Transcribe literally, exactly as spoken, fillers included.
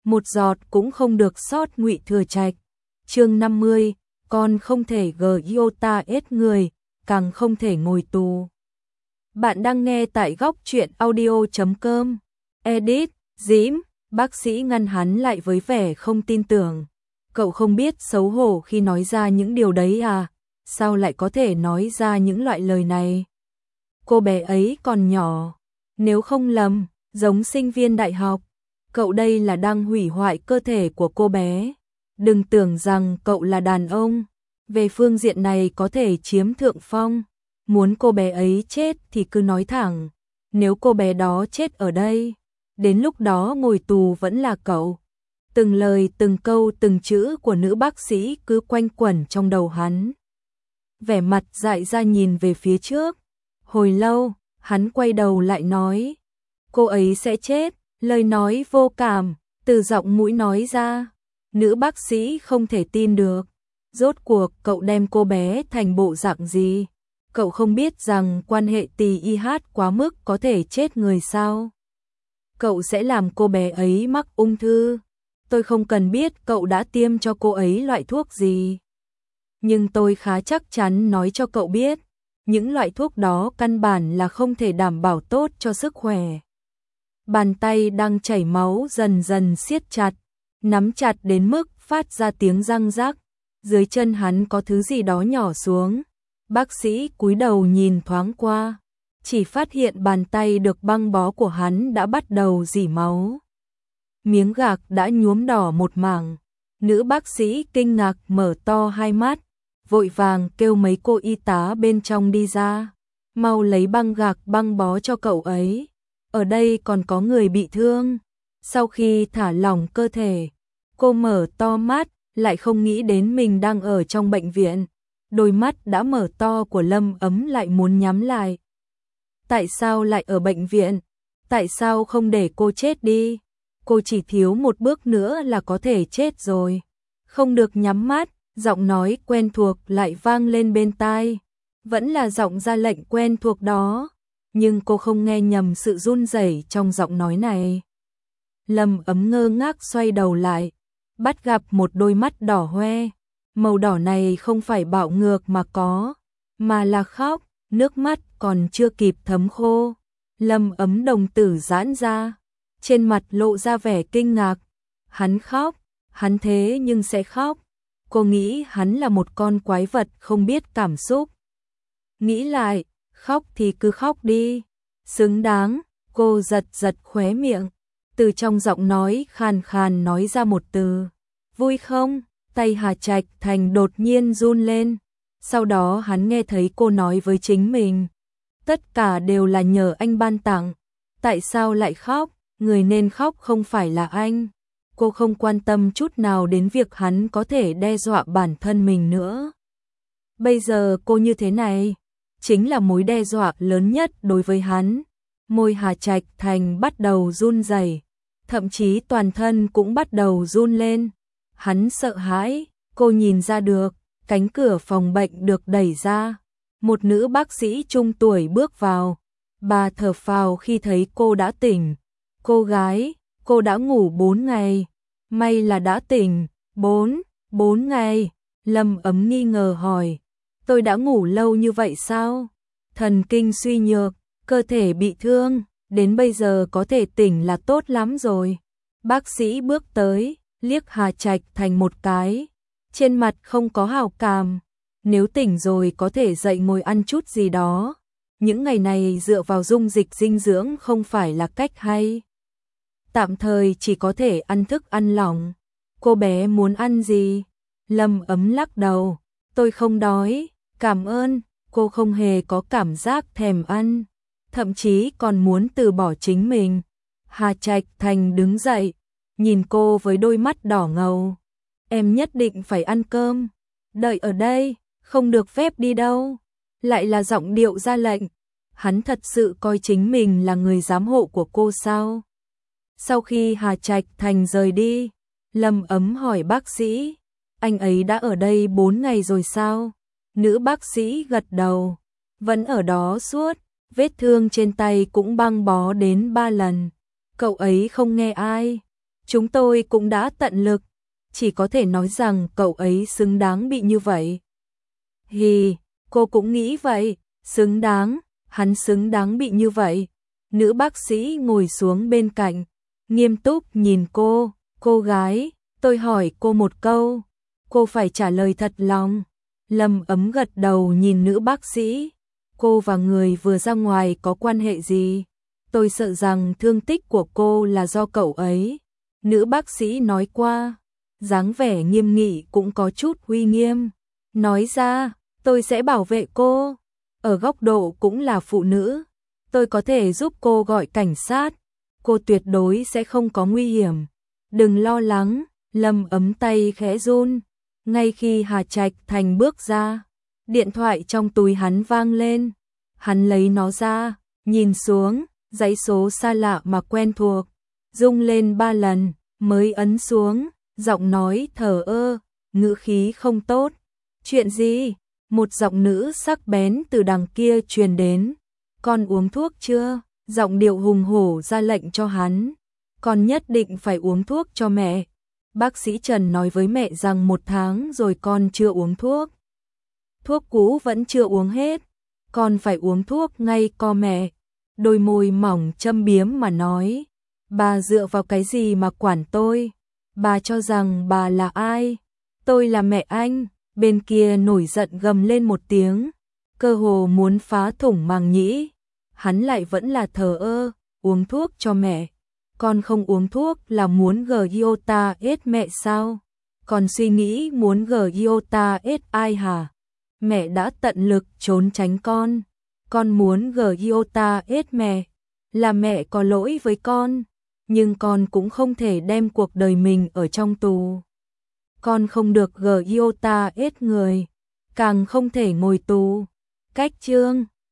một giọt cũng không được sót. Ngụy Thừa Trạch. Chương năm mươi, con không thể gờ iota ết người, càng không thể ngồi tù. Bạn đang nghe tại góc truyện audio chấm com. Edit, Dĩm, bác sĩ ngăn hắn lại với vẻ không tin tưởng. Cậu không biết xấu hổ khi nói ra những điều đấy à? Sao lại có thể nói ra những loại lời này? Cô bé ấy còn nhỏ, nếu không lầm, giống sinh viên đại học. Cậu đây là đang hủy hoại cơ thể của cô bé. Đừng tưởng rằng cậu là đàn ông, về phương diện này có thể chiếm thượng phong. Muốn cô bé ấy chết thì cứ nói thẳng. Nếu cô bé đó chết ở đây, đến lúc đó ngồi tù vẫn là cậu. Từng lời từng câu từng chữ của nữ bác sĩ cứ quanh quẩn trong đầu hắn. Vẻ mặt dại ra nhìn về phía trước. Hồi lâu, hắn quay đầu lại nói, cô ấy sẽ chết. Lời nói vô cảm, từ giọng mũi nói ra. Nữ bác sĩ không thể tin được. Rốt cuộc cậu đem cô bé thành bộ dạng gì? Cậu không biết rằng quan hệ tì i hát quá mức có thể chết người sao? Cậu sẽ làm cô bé ấy mắc ung thư. Tôi không cần biết cậu đã tiêm cho cô ấy loại thuốc gì. Nhưng tôi khá chắc chắn nói cho cậu biết, những loại thuốc đó căn bản là không thể đảm bảo tốt cho sức khỏe. Bàn tay đang chảy máu dần dần siết chặt, nắm chặt đến mức phát ra tiếng răng rắc. Dưới chân hắn có thứ gì đó nhỏ xuống. Bác sĩ cúi đầu nhìn thoáng qua, chỉ phát hiện bàn tay được băng bó của hắn đã bắt đầu rỉ máu. Miếng gạc đã nhuốm đỏ một mảng. Nữ bác sĩ kinh ngạc mở to hai mắt, vội vàng kêu mấy cô y tá bên trong đi ra. Mau lấy băng gạc băng bó cho cậu ấy. Ở đây còn có người bị thương. Sau khi thả lỏng cơ thể, cô mở to mắt, lại không nghĩ đến mình đang ở trong bệnh viện. Đôi mắt đã mở to của Lâm Ấm lại muốn nhắm lại. Tại sao lại ở bệnh viện? Tại sao không để cô chết đi? Cô chỉ thiếu một bước nữa là có thể chết rồi. Không được nhắm mắt, giọng nói quen thuộc lại vang lên bên tai. Vẫn là giọng ra lệnh quen thuộc đó, nhưng cô không nghe nhầm sự run rẩy trong giọng nói này. Lâm Ấm ngơ ngác xoay đầu lại, bắt gặp một đôi mắt đỏ hoe. Màu đỏ này không phải bạo ngược mà có, mà là khóc, nước mắt còn chưa kịp thấm khô. Lâm Ấm đồng tử giãn ra, trên mặt lộ ra vẻ kinh ngạc. Hắn khóc, hắn thế nhưng sẽ khóc. Cô nghĩ hắn là một con quái vật không biết cảm xúc. Nghĩ lại, khóc thì cứ khóc đi. Xứng đáng, cô giật giật khóe miệng. Từ trong giọng nói khàn khàn nói ra một từ. Vui không? Tay Hà Trạch Thành đột nhiên run lên. Sau đó hắn nghe thấy cô nói với chính mình. Tất cả đều là nhờ anh ban tặng. Tại sao lại khóc? Người nên khóc không phải là anh. Cô không quan tâm chút nào đến việc hắn có thể đe dọa bản thân mình nữa. Bây giờ cô như thế này, chính là mối đe dọa lớn nhất đối với hắn. Môi Hà Trạch Thành bắt đầu run rẩy, thậm chí toàn thân cũng bắt đầu run lên. Hắn sợ hãi, cô nhìn ra được, cánh cửa phòng bệnh được đẩy ra. Một nữ bác sĩ trung tuổi bước vào. Bà thở phào khi thấy cô đã tỉnh. Cô gái, cô đã ngủ bốn ngày. May là đã tỉnh. Bốn, bốn ngày. Lâm Ấm nghi ngờ hỏi. Tôi đã ngủ lâu như vậy sao? Thần kinh suy nhược, cơ thể bị thương, đến bây giờ có thể tỉnh là tốt lắm rồi. Bác sĩ bước tới, liếc Hà Trạch Thành một cái. Trên mặt không có hảo cảm. Nếu tỉnh rồi có thể dậy ngồi ăn chút gì đó. Những ngày này dựa vào dung dịch dinh dưỡng không phải là cách hay. Tạm thời chỉ có thể ăn thức ăn lỏng. Cô bé muốn ăn gì? Lâm Ấm lắc đầu. Tôi không đói, cảm ơn. Cô không hề có cảm giác thèm ăn, thậm chí còn muốn từ bỏ chính mình. Hà Trạch Thành đứng dậy, nhìn cô với đôi mắt đỏ ngầu. Em nhất định phải ăn cơm. Đợi ở đây, không được phép đi đâu. Lại là giọng điệu ra lệnh. Hắn thật sự coi chính mình là người giám hộ của cô sao? Sau khi Hà Trạch Thành rời đi, Lâm Ấm hỏi bác sĩ, anh ấy đã ở đây bốn ngày rồi sao? Nữ bác sĩ gật đầu, vẫn ở đó suốt, vết thương trên tay cũng băng bó đến ba lần. Cậu ấy không nghe ai, Chúng tôi cũng đã tận lực, chỉ có thể nói rằng cậu ấy xứng đáng bị như vậy. Hì, cô cũng nghĩ vậy, xứng đáng, hắn xứng đáng bị như vậy. Nữ bác sĩ ngồi xuống bên cạnh, nghiêm túc nhìn cô, cô gái, tôi hỏi cô một câu, cô phải trả lời thật lòng. Lâm Ấm gật đầu nhìn nữ bác sĩ, cô và người vừa ra ngoài có quan hệ gì? Tôi sợ rằng thương tích của cô là do cậu ấy. Nữ bác sĩ nói qua, dáng vẻ nghiêm nghị cũng có chút uy nghiêm. Nói ra, tôi sẽ bảo vệ cô. Ở góc độ cũng là phụ nữ, tôi có thể giúp cô gọi cảnh sát. Cô tuyệt đối sẽ không có nguy hiểm. Đừng lo lắng, Lâm Ấm tay khẽ run. Ngay khi Hà Trạch Thành bước ra, điện thoại trong túi hắn vang lên. Hắn lấy nó ra, nhìn xuống, dãy số xa lạ mà quen thuộc, rung lên ba lần, mới ấn xuống, giọng nói thờ ơ, ngữ khí không tốt. Chuyện gì? Một giọng nữ sắc bén từ đằng kia truyền đến. Con uống thuốc chưa? Giọng điệu hùng hổ ra lệnh cho hắn. Con nhất định phải uống thuốc cho mẹ. Bác sĩ Trần nói với mẹ rằng một tháng rồi con chưa uống thuốc. Thuốc cũ vẫn chưa uống hết. Con phải uống thuốc ngay co mẹ. Đôi môi mỏng châm biếm mà nói. Bà dựa vào cái gì mà quản tôi? Bà cho rằng bà là ai? Tôi là mẹ anh. Bên kia nổi giận gầm lên một tiếng, cơ hồ muốn phá thủng màng nhĩ. Hắn lại vẫn là thờ ơ, uống thuốc cho mẹ. Con không uống thuốc là muốn giota ết mẹ sao? Còn suy nghĩ muốn giota ết ai hả? Mẹ đã tận lực trốn tránh con. Con muốn giota ết mẹ, là mẹ có lỗi với con, nhưng con cũng không thể đem cuộc đời mình ở trong tù. Con không được giota ết người, càng không thể ngồi tù. Cách chương